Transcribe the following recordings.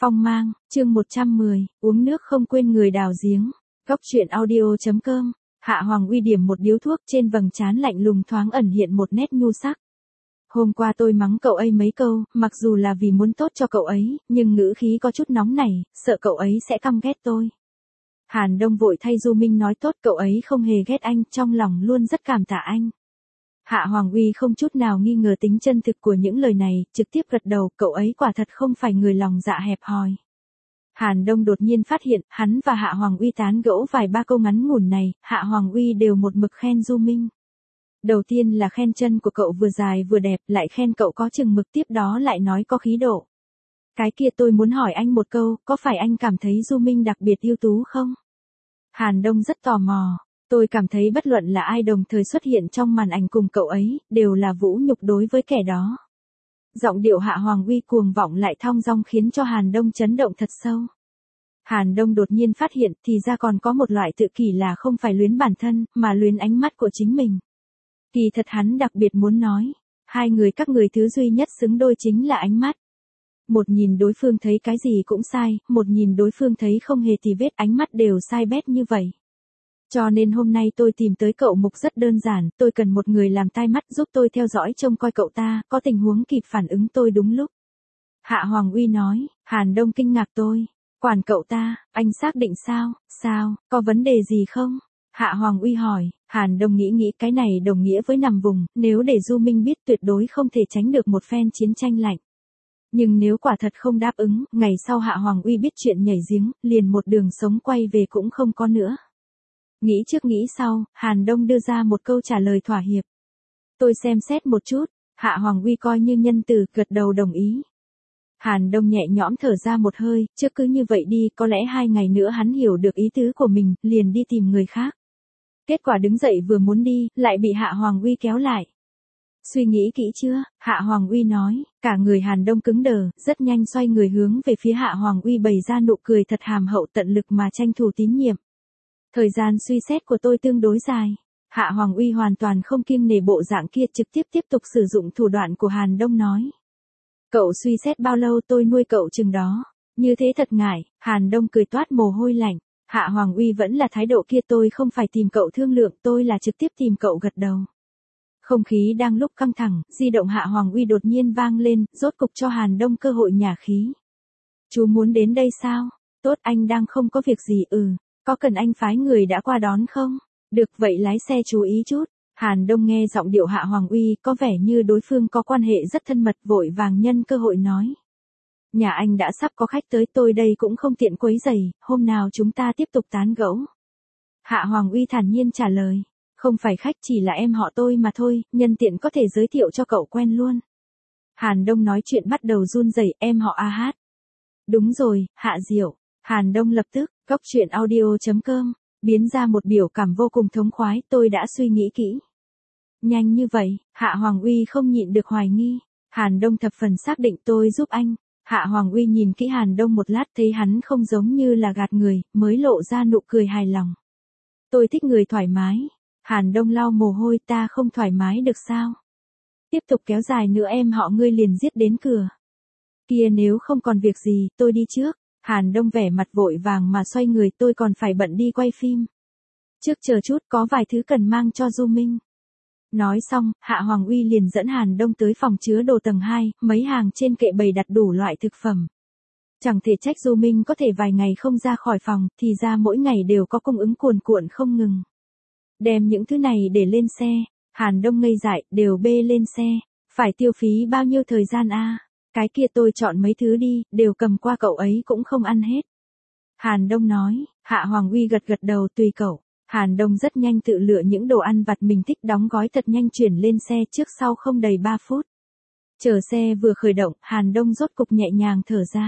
Phong mang, chương 110, uống nước không quên người đào giếng. Góc truyện audio.com. Hạ Hoàng Uy điểm một điếu thuốc, trên vầng trán lạnh lùng thoáng ẩn hiện một nét nhu sắc. Hôm qua tôi mắng cậu ấy mấy câu, mặc dù là vì muốn tốt cho cậu ấy, nhưng ngữ khí có chút nóng nảy, sợ cậu ấy sẽ căm ghét tôi. Hàn Đông vội thay Du Minh nói tốt, cậu ấy không hề ghét anh, trong lòng luôn rất cảm tạ anh. Hạ Hoàng Uy không chút nào nghi ngờ tính chân thực của những lời này, trực tiếp gật đầu, cậu ấy quả thật không phải người lòng dạ hẹp hòi. Hàn Đông đột nhiên phát hiện, hắn và Hạ Hoàng Uy tán gẫu vài ba câu ngắn ngủn này, Hạ Hoàng Uy đều một mực khen Du Minh. Đầu tiên là khen chân của cậu vừa dài vừa đẹp, lại khen cậu có chừng mực, tiếp đó lại nói có khí độ. Cái kia tôi muốn hỏi anh một câu, có phải anh cảm thấy Du Minh đặc biệt ưu tú không? Hàn Đông rất tò mò. Tôi cảm thấy bất luận là ai đồng thời xuất hiện trong màn ảnh cùng cậu ấy, đều là vũ nhục đối với kẻ đó. Giọng điệu Hạ Hoàng Uy cuồng vọng lại thong dong khiến cho Hàn Đông chấn động thật sâu. Hàn Đông đột nhiên phát hiện, thì ra còn có một loại tự kỷ là không phải luyến bản thân, mà luyến ánh mắt của chính mình. Kỳ thật hắn đặc biệt muốn nói, hai người các người thứ duy nhất xứng đôi chính là ánh mắt. Một nhìn đối phương thấy cái gì cũng sai, một nhìn đối phương thấy không hề tì vết, ánh mắt đều sai bét như vậy. Cho nên hôm nay tôi tìm tới cậu Mục rất đơn giản, tôi cần một người làm tai mắt giúp tôi theo dõi trông coi cậu ta, có tình huống kịp phản ứng tôi đúng lúc. Hạ Hoàng Uy nói. Hàn Đông kinh ngạc, tôi quản cậu ta, anh xác định sao, có vấn đề gì không? Hạ Hoàng Uy hỏi. Hàn Đông nghĩ cái này đồng nghĩa với nằm vùng, nếu để Du Minh biết tuyệt đối không thể tránh được một phen chiến tranh lạnh. Nhưng nếu quả thật không đáp ứng, ngày sau Hạ Hoàng Uy biết chuyện nhảy giếng, liền một đường sống quay về cũng không có nữa. Nghĩ trước nghĩ sau, Hàn Đông đưa ra một câu trả lời thỏa hiệp. Tôi xem xét một chút. Hạ Hoàng Uy coi như nhân từ, gật đầu đồng ý. Hàn Đông nhẹ nhõm thở ra một hơi, chứ cứ như vậy đi, có lẽ 2 ngày nữa hắn hiểu được ý tứ của mình, liền đi tìm người khác. Kết quả đứng dậy vừa muốn đi, lại bị Hạ Hoàng Uy kéo lại. Suy nghĩ kỹ chưa? Hạ Hoàng Uy nói. Cả người Hàn Đông cứng đờ, rất nhanh xoay người hướng về phía Hạ Hoàng Uy bày ra nụ cười thật hàm hậu, tận lực mà tranh thủ tín nhiệm. Thời gian suy xét của tôi tương đối dài. Hạ Hoàng Uy hoàn toàn không kiêng nể bộ dạng kia, trực tiếp tục sử dụng thủ đoạn của Hàn Đông nói. Cậu suy xét bao lâu tôi nuôi cậu chừng đó. Như thế thật ngại. Hàn Đông cười toát mồ hôi lạnh. Hạ Hoàng Uy vẫn là thái độ kia, tôi không phải tìm cậu thương lượng, tôi là trực tiếp tìm cậu gật đầu. Không khí đang lúc căng thẳng, di động Hạ Hoàng Uy đột nhiên vang lên, rốt cục cho Hàn Đông cơ hội nhả khí. Chú muốn đến đây sao? Tốt, anh đang không có việc gì. Có cần anh phái người đã qua đón không? Được, vậy lái xe chú ý chút. Hàn Đông nghe giọng điệu Hạ Hoàng Uy có vẻ như đối phương có quan hệ rất thân mật, vội vàng nhân cơ hội nói. Nhà anh đã sắp có khách tới, tôi đây cũng không tiện quấy rầy, hôm nào chúng ta tiếp tục tán gẫu. Hạ Hoàng Uy thản nhiên trả lời. Không phải khách, chỉ là em họ tôi mà thôi, nhân tiện có thể giới thiệu cho cậu quen luôn. Hàn Đông nói chuyện bắt đầu run rẩy, em họ A Hát. Đúng rồi, Hạ Diệu. Hàn Đông lập tức, góc truyện audio.com, biến ra một biểu cảm vô cùng thống khoái, tôi đã suy nghĩ kỹ. Nhanh như vậy, Hạ Hoàng Uy không nhịn được hoài nghi. Hàn Đông thập phần xác định, tôi giúp anh. Hạ Hoàng Uy nhìn kỹ Hàn Đông một lát, thấy hắn không giống như là gạt người, mới lộ ra nụ cười hài lòng. Tôi thích người thoải mái. Hàn Đông lau mồ hôi, ta không thoải mái được sao? Tiếp tục kéo dài nữa em họ ngươi liền giết đến cửa. Kia nếu không còn việc gì, tôi đi trước. Hàn Đông vẻ mặt vội vàng mà xoay người, tôi còn phải bận đi quay phim. Trước chờ chút, có vài thứ cần mang cho Du Minh. Nói xong, Hạ Hoàng Uy liền dẫn Hàn Đông tới phòng chứa đồ tầng 2, mấy hàng trên kệ bày đặt đủ loại thực phẩm. Chẳng thể trách Du Minh có thể vài ngày không ra khỏi phòng, thì ra mỗi ngày đều có cung ứng cuồn cuộn không ngừng. Đem những thứ này để lên xe. Hàn Đông ngây dại, đều bê lên xe. Phải tiêu phí bao nhiêu thời gian a? Cái kia tôi chọn mấy thứ đi, đều cầm qua, cậu ấy cũng không ăn hết. Hàn Đông nói. Hạ Hoàng Uy gật đầu, tùy cậu. Hàn Đông rất nhanh tự lựa những đồ ăn vặt mình thích, đóng gói thật nhanh chuyển lên xe, trước sau không đầy 3 phút. Chờ xe vừa khởi động, Hàn Đông rốt cục nhẹ nhàng thở ra.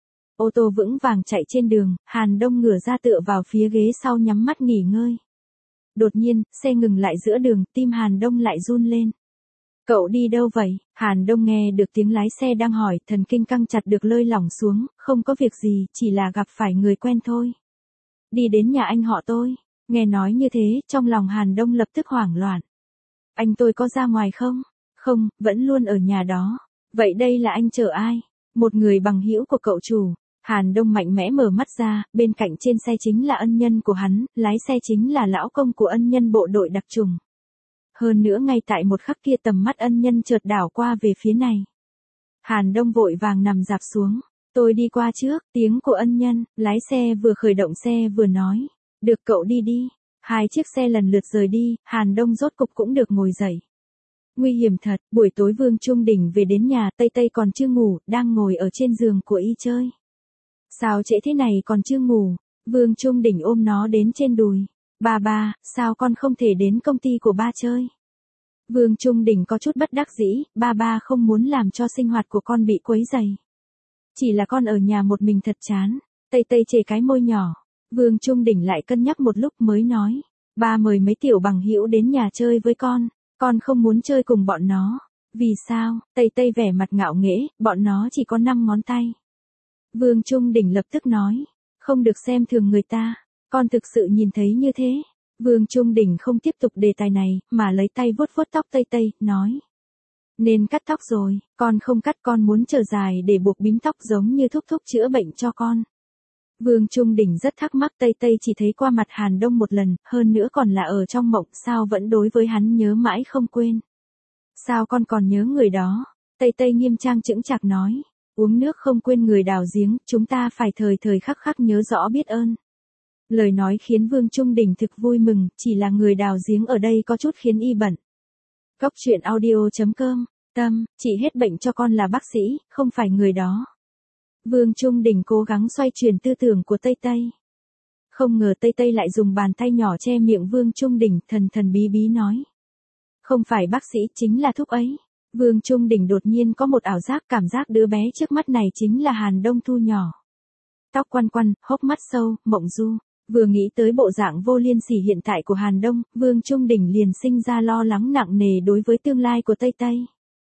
Ô tô vững vàng chạy trên đường, Hàn Đông ngửa ra tựa vào phía ghế sau nhắm mắt nghỉ ngơi. Đột nhiên, xe ngừng lại giữa đường, tim Hàn Đông lại run lên. Cậu đi đâu vậy? Hàn Đông nghe được tiếng lái xe đang hỏi, thần kinh căng chặt được lơi lỏng xuống, không có việc gì, chỉ là gặp phải người quen thôi. Đi đến nhà anh họ tôi. Nghe nói như thế, trong lòng Hàn Đông lập tức hoảng loạn. Anh tôi có ra ngoài không? Không, vẫn luôn ở nhà đó. Vậy đây là anh chở ai? Một người bằng hữu của cậu chủ. Hàn Đông mạnh mẽ mở mắt ra, bên cạnh trên xe chính là ân nhân của hắn, lái xe chính là lão công của ân nhân bộ đội đặc trùng. Hơn nữa ngay tại một khắc kia tầm mắt ân nhân chợt đảo qua về phía này. Hàn Đông vội vàng nằm dạp xuống. Tôi đi qua trước, tiếng của ân nhân, lái xe vừa khởi động xe vừa nói. Được cậu đi đi. Hai chiếc xe lần lượt rời đi, Hàn Đông rốt cục cũng được ngồi dậy. Nguy hiểm thật, buổi tối Vương Trung Đình về đến nhà, Tây Tây còn chưa ngủ, đang ngồi ở trên giường của y chơi. Sao trễ thế này còn chưa ngủ? Vương Trung Đình ôm nó đến trên đùi. Ba, sao con không thể đến công ty của ba chơi? Vương Trung Đình có chút bất đắc dĩ, ba không muốn làm cho sinh hoạt của con bị quấy rầy. Chỉ là con ở nhà một mình thật chán. Tây Tây chề cái môi nhỏ. Vương Trung Đình lại cân nhắc một lúc mới nói. Ba mời mấy tiểu bằng hữu đến nhà chơi với con không muốn chơi cùng bọn nó. Vì sao? Tây Tây vẻ mặt ngạo nghễ, bọn nó chỉ có 5 ngón tay. Vương Trung Đình lập tức nói. Không được xem thường người ta. Con thực sự nhìn thấy như thế. Vương Trung Đình không tiếp tục đề tài này, mà lấy tay vuốt vuốt tóc Tây Tây, nói. Nên cắt tóc rồi, con không cắt, con muốn trở dài để buộc bím tóc giống như thúc thúc chữa bệnh cho con. Vương Trung Đình rất thắc mắc, Tây Tây chỉ thấy qua mặt Hàn Đông một lần, hơn nữa còn là ở trong mộng, sao vẫn đối với hắn nhớ mãi không quên. Sao con còn nhớ người đó? Tây Tây nghiêm trang chững chạc nói. Uống nước không quên người đào giếng, chúng ta phải thời thời khắc khắc nhớ rõ biết ơn. Lời nói khiến Vương Trung Đình thực vui mừng, chỉ là người đào giếng ở đây có chút khiến y bận. Góc truyện audio.com, Tâm, chị hết bệnh cho con là bác sĩ, không phải người đó. Vương Trung Đình cố gắng xoay chuyển tư tưởng của Tây Tây. Không ngờ Tây Tây lại dùng bàn tay nhỏ che miệng Vương Trung Đình, thần bí bí nói. Không phải bác sĩ, chính là thúc ấy. Vương Trung Đình đột nhiên có một ảo giác, cảm giác đứa bé trước mắt này chính là Hàn Đông Thu nhỏ. Tóc quăn quăn, hốc mắt sâu, mộng du. Vừa nghĩ tới bộ dạng vô liêm sỉ hiện tại của Hàn Đông, Vương Trung Đình liền sinh ra lo lắng nặng nề đối với tương lai của Tây Tây.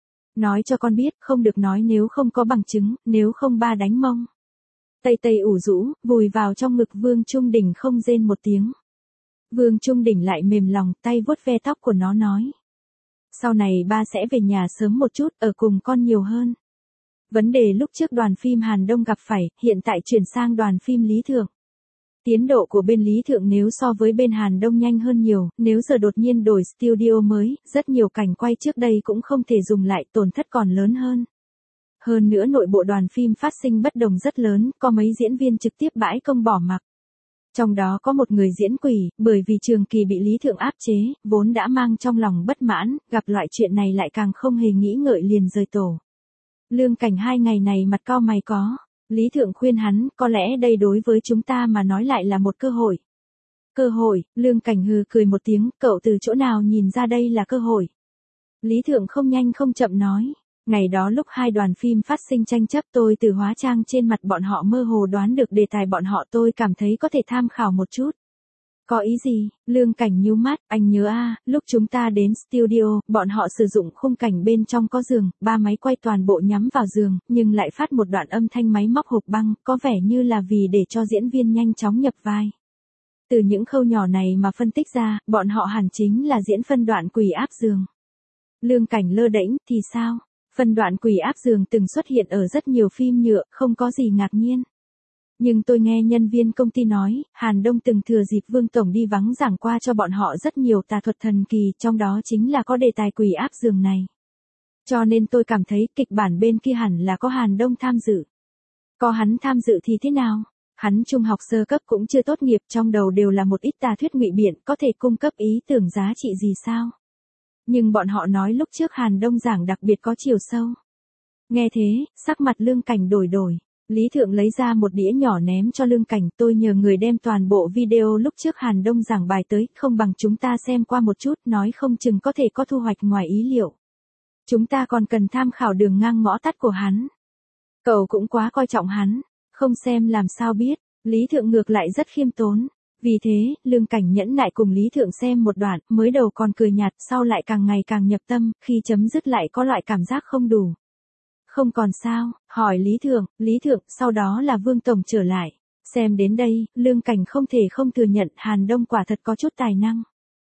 Nói cho con biết, không được nói nếu không có bằng chứng, nếu không ba đánh mông. Tây Tây ủ rũ, vùi vào trong ngực Vương Trung Đình không rên một tiếng. Vương Trung Đình lại mềm lòng, tay vuốt ve tóc của nó nói. Sau này ba sẽ về nhà sớm một chút, ở cùng con nhiều hơn. Vấn đề lúc trước đoàn phim Hàn Đông gặp phải, hiện tại chuyển sang đoàn phim Lý Thượng. Tiến độ của bên Lý Thượng nếu so với bên Hàn Đông nhanh hơn nhiều, nếu giờ đột nhiên đổi studio mới, rất nhiều cảnh quay trước đây cũng không thể dùng lại, tổn thất còn lớn hơn. Hơn nữa nội bộ đoàn phim phát sinh bất đồng rất lớn, có mấy diễn viên trực tiếp bãi công bỏ mặc. Trong đó có một người diễn quỷ, bởi vì trường kỳ bị Lý Thượng áp chế, vốn đã mang trong lòng bất mãn, gặp loại chuyện này lại càng không hề nghĩ ngợi liền rời tổ. Lương Cảnh 2 ngày này mặt cau mày có. Lý Thượng khuyên hắn, có lẽ đây đối với chúng ta mà nói lại là một cơ hội. Cơ hội, Lương Cảnh hừ cười một tiếng, cậu từ chỗ nào nhìn ra đây là cơ hội. Lý Thượng không nhanh không chậm nói, ngày đó lúc hai đoàn phim phát sinh tranh chấp tôi từ hóa trang trên mặt bọn họ mơ hồ đoán được đề tài bọn họ, tôi cảm thấy có thể tham khảo một chút. Có ý gì? Lương Cảnh nhíu mắt, anh nhớ lúc chúng ta đến studio, bọn họ sử dụng khung cảnh bên trong có giường, 3 máy quay toàn bộ nhắm vào giường, nhưng lại phát một đoạn âm thanh máy móc hộp băng, có vẻ như là vì để cho diễn viên nhanh chóng nhập vai. Từ những khâu nhỏ này mà phân tích ra, bọn họ hẳn chính là diễn phân đoạn quỷ áp giường. Lương Cảnh lơ đễnh, thì sao? Phân đoạn quỷ áp giường từng xuất hiện ở rất nhiều phim nhựa, không có gì ngạc nhiên. Nhưng tôi nghe nhân viên công ty nói, Hàn Đông từng thừa dịp Vương Tổng đi vắng giảng qua cho bọn họ rất nhiều tà thuật thần kỳ, trong đó chính là có đề tài quỷ áp giường này. Cho nên tôi cảm thấy kịch bản bên kia hẳn là có Hàn Đông tham dự. Có hắn tham dự thì thế nào? Hắn trung học sơ cấp cũng chưa tốt nghiệp, trong đầu đều là một ít tà thuyết ngụy biện, có thể cung cấp ý tưởng giá trị gì sao? Nhưng bọn họ nói lúc trước Hàn Đông giảng đặc biệt có chiều sâu. Nghe thế, sắc mặt Lương Cảnh đổi. Lý Thượng lấy ra một đĩa nhỏ ném cho Lương Cảnh, tôi nhờ người đem toàn bộ video lúc trước Hàn Đông giảng bài tới, không bằng chúng ta xem qua một chút, nói không chừng có thể có thu hoạch ngoài ý liệu. Chúng ta còn cần tham khảo đường ngang ngõ tắt của hắn. Cậu cũng quá coi trọng hắn, không xem làm sao biết. Lý Thượng ngược lại rất khiêm tốn. Vì thế, Lương Cảnh nhẫn nại cùng Lý Thượng xem một đoạn, mới đầu còn cười nhạt, sau lại càng ngày càng nhập tâm, khi chấm dứt lại có loại cảm giác không đủ. Không còn sao, hỏi Lý Thượng, sau đó là Vương Tổng trở lại. Xem đến đây, Lương Cảnh không thể không thừa nhận Hàn Đông quả thật có chút tài năng.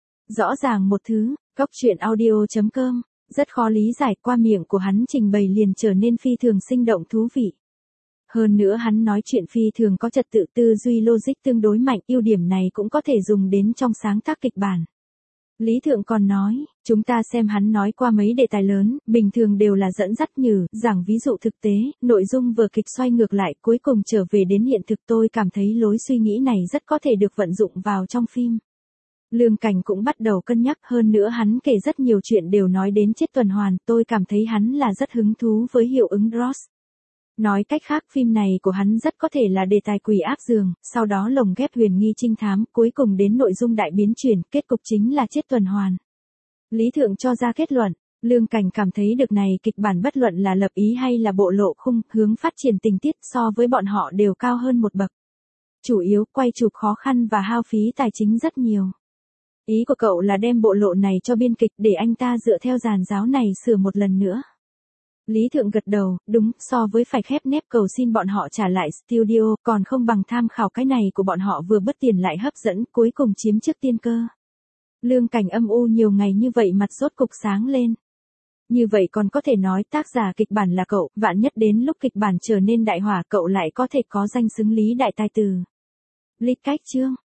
Rõ ràng một thứ, góc truyện audio.com, rất khó lý giải, qua miệng của hắn trình bày liền trở nên phi thường sinh động thú vị. Hơn nữa hắn nói chuyện phi thường có trật tự, tư duy logic tương đối mạnh, ưu điểm này cũng có thể dùng đến trong sáng tác kịch bản. Lý Thượng còn nói, chúng ta xem hắn nói qua mấy đề tài lớn, bình thường đều là dẫn dắt nhử, giảng ví dụ thực tế, nội dung vở kịch xoay ngược lại, cuối cùng trở về đến hiện thực. Tôi cảm thấy lối suy nghĩ này rất có thể được vận dụng vào trong phim. Lương Cảnh cũng bắt đầu cân nhắc, hơn nữa hắn kể rất nhiều chuyện đều nói đến chết tuần hoàn, tôi cảm thấy hắn là rất hứng thú với hiệu ứng Ross. Nói cách khác, phim này của hắn rất có thể là đề tài quỷ áp giường, sau đó lồng ghép huyền nghi trinh thám, cuối cùng đến nội dung đại biến chuyển, kết cục chính là chết tuần hoàn. Lý Thượng cho ra kết luận, Lương Cảnh cảm thấy được này kịch bản bất luận là lập ý hay là bộ lộ khung, hướng phát triển tình tiết so với bọn họ đều cao hơn một bậc. Chủ yếu, quay chụp khó khăn và hao phí tài chính rất nhiều. Ý của cậu là đem bộ lộ này cho biên kịch để anh ta dựa theo giàn giáo này sửa một lần nữa. Lý Thượng gật đầu, đúng, so với phải khép nép cầu xin bọn họ trả lại studio, còn không bằng tham khảo cái này của bọn họ vừa bất tiền lại hấp dẫn, cuối cùng chiếm trước tiên cơ. Lương Cảnh âm u nhiều ngày như vậy mặt rốt cục sáng lên. Như vậy còn có thể nói tác giả kịch bản là cậu, vạn nhất đến lúc kịch bản trở nên đại hỏa cậu lại có thể có danh xứng lý đại tài tử. Lịch cách chương.